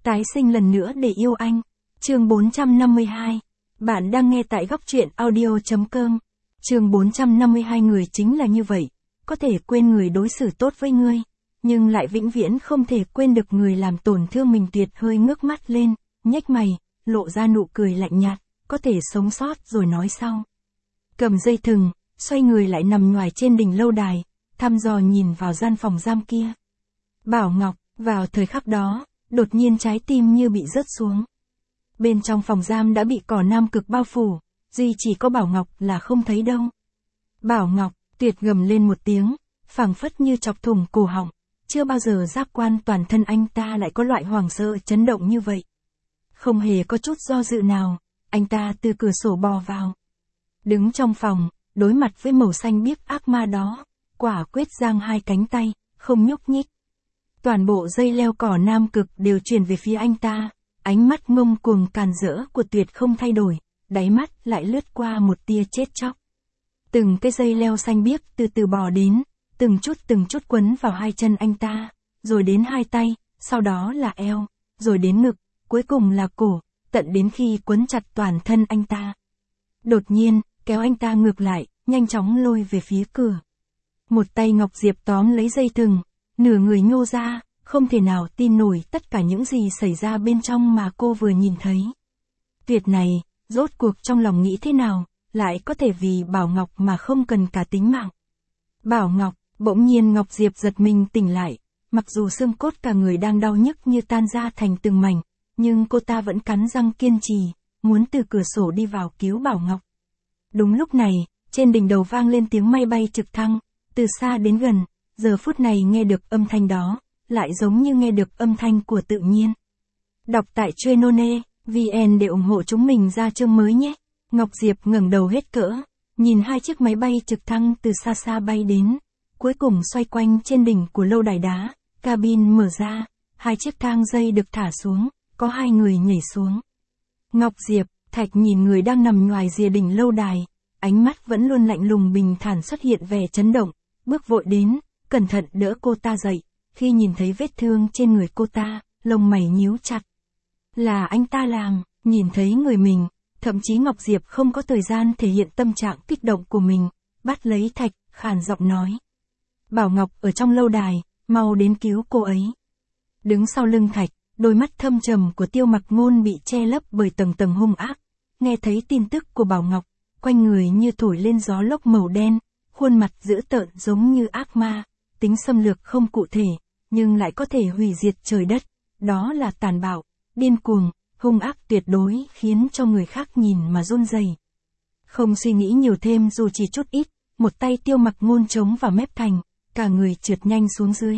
Tái sinh lần nữa để yêu anh. Chương 452. Bạn đang nghe tại góc truyện audio.com. Chương 452. Người chính là như vậy, có thể quên người đối xử tốt với ngươi, nhưng lại vĩnh viễn không thể quên được người làm tổn thương mình. Tuyệt hơi ngước mắt lên, nhếch mày, lộ ra nụ cười lạnh nhạt, có thể sống sót rồi nói sau. Cầm dây thừng, xoay người lại nằm ngoài trên đỉnh lâu đài, thăm dò nhìn vào gian phòng giam kia. Bảo Ngọc, vào thời khắc đó, đột nhiên trái tim như bị rớt xuống. Bên trong phòng giam đã bị cỏ nam cực bao phủ, duy chỉ có Bảo Ngọc là không thấy đâu. Bảo Ngọc, Tuyệt gầm lên một tiếng, phảng phất như chọc thủng cổ họng, chưa bao giờ giác quan toàn thân anh ta lại có loại hoảng sợ chấn động như vậy. Không hề có chút do dự nào, anh ta từ cửa sổ bò vào. Đứng trong phòng, đối mặt với màu xanh biếc ác ma đó, quả quyết giang hai cánh tay, không nhúc nhích. Toàn bộ dây leo cỏ nam cực đều truyền về phía anh ta, ánh mắt ngông cuồng càn rỡ của Tuyệt không thay đổi, đáy mắt lại lướt qua một tia chết chóc. Từng cái dây leo xanh biếc từ từ bò đến, từng chút quấn vào hai chân anh ta, rồi đến hai tay, sau đó là eo, rồi đến ngực, cuối cùng là cổ, tận đến khi quấn chặt toàn thân anh ta. Đột nhiên, kéo anh ta ngược lại, nhanh chóng lôi về phía cửa. Một tay Ngọc Diệp tóm lấy dây thừng, nửa người nhô ra, không thể nào tin nổi tất cả những gì xảy ra bên trong mà cô vừa nhìn thấy. Tuyệt này, rốt cuộc trong lòng nghĩ thế nào, lại có thể vì Bảo Ngọc mà không cần cả tính mạng. Bảo Ngọc, bỗng nhiên Ngọc Diệp giật mình tỉnh lại, mặc dù xương cốt cả người đang đau nhức như tan ra thành từng mảnh, nhưng cô ta vẫn cắn răng kiên trì, muốn từ cửa sổ đi vào cứu Bảo Ngọc. Đúng lúc này, trên đỉnh đầu vang lên tiếng máy bay trực thăng, từ xa đến gần, giờ phút này nghe được âm thanh đó, lại giống như nghe được âm thanh của tự nhiên. Đọc tại Trainone.vn để ủng hộ chúng mình ra chương mới nhé. Ngọc Diệp ngẩng đầu hết cỡ, nhìn hai chiếc máy bay trực thăng từ xa xa bay đến, cuối cùng xoay quanh trên đỉnh của lâu đài đá, cabin mở ra, hai chiếc thang dây được thả xuống, có hai người nhảy xuống. Ngọc Diệp, Thạch nhìn người đang nằm ngoài rìa đỉnh lâu đài, ánh mắt vẫn luôn lạnh lùng bình thản xuất hiện vẻ chấn động, bước vội đến, cẩn thận đỡ cô ta dậy, khi nhìn thấy vết thương trên người cô ta, lông mày nhíu chặt. Là anh ta làm, nhìn thấy người mình, thậm chí Ngọc Diệp không có thời gian thể hiện tâm trạng kích động của mình, bắt lấy Thạch, khàn giọng nói. Bảo Ngọc ở trong lâu đài, mau đến cứu cô ấy. Đứng sau lưng Thạch, đôi mắt thâm trầm của Tiêu Mặc Ngôn bị che lấp bởi tầng tầng hung ác, nghe thấy tin tức của Bảo Ngọc, quanh người như thổi lên gió lốc màu đen, khuôn mặt dữ tợn giống như ác ma, tính xâm lược không cụ thể, nhưng lại có thể hủy diệt trời đất, đó là tàn bạo, điên cuồng, hung ác tuyệt đối khiến cho người khác nhìn mà run rẩy. Không suy nghĩ nhiều thêm dù chỉ chút ít, một tay Tiêu Mặc Ngôn chống vào mép thành, cả người trượt nhanh xuống dưới.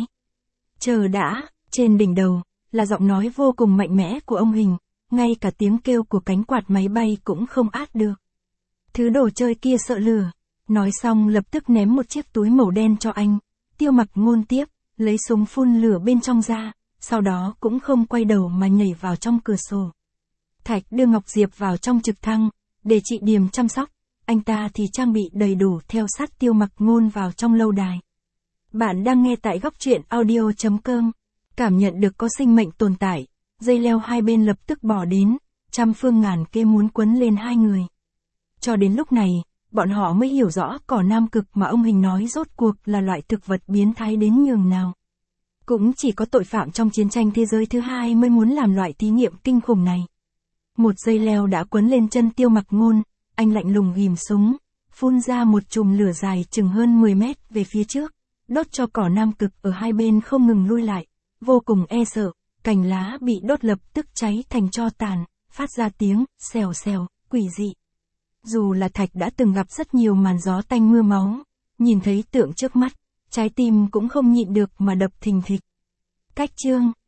Chờ đã, trên đỉnh đầu, là giọng nói vô cùng mạnh mẽ của ông Hình, ngay cả tiếng kêu của cánh quạt máy bay cũng không át được. Thứ đồ chơi kia sợ lửa, nói xong lập tức ném một chiếc túi màu đen cho anh, Tiêu Mặc Ngôn tiếp, lấy súng phun lửa bên trong ra, sau đó cũng không quay đầu mà nhảy vào trong cửa sổ. Thạch đưa Ngọc Diệp vào trong trực thăng, để chị Điềm chăm sóc, anh ta thì trang bị đầy đủ theo sát Tiêu Mặc Ngôn vào trong lâu đài. Bạn đang nghe tại góc truyện audio.com, cảm nhận được có sinh mệnh tồn tại, dây leo hai bên lập tức bỏ đến, trăm phương ngàn kế muốn quấn lên hai người. Cho đến lúc này, bọn họ mới hiểu rõ cỏ nam cực mà ông Hình nói rốt cuộc là loại thực vật biến thái đến nhường nào. Cũng chỉ có tội phạm trong chiến tranh thế giới thứ hai mới muốn làm loại thí nghiệm kinh khủng này. Một dây leo đã quấn lên chân Tiêu Mặc Ngôn, anh lạnh lùng ghim súng, phun ra một chùm lửa dài chừng hơn 10 mét về phía trước, đốt cho cỏ nam cực ở hai bên không ngừng lui lại, vô cùng e sợ, cành lá bị đốt lập tức cháy thành tro tàn, phát ra tiếng xèo xèo, quỷ dị. Dù là Thạch đã từng gặp rất nhiều màn gió tanh mưa máu, nhìn thấy tượng trước mắt, trái tim cũng không nhịn được mà đập thình thịch. Cách chương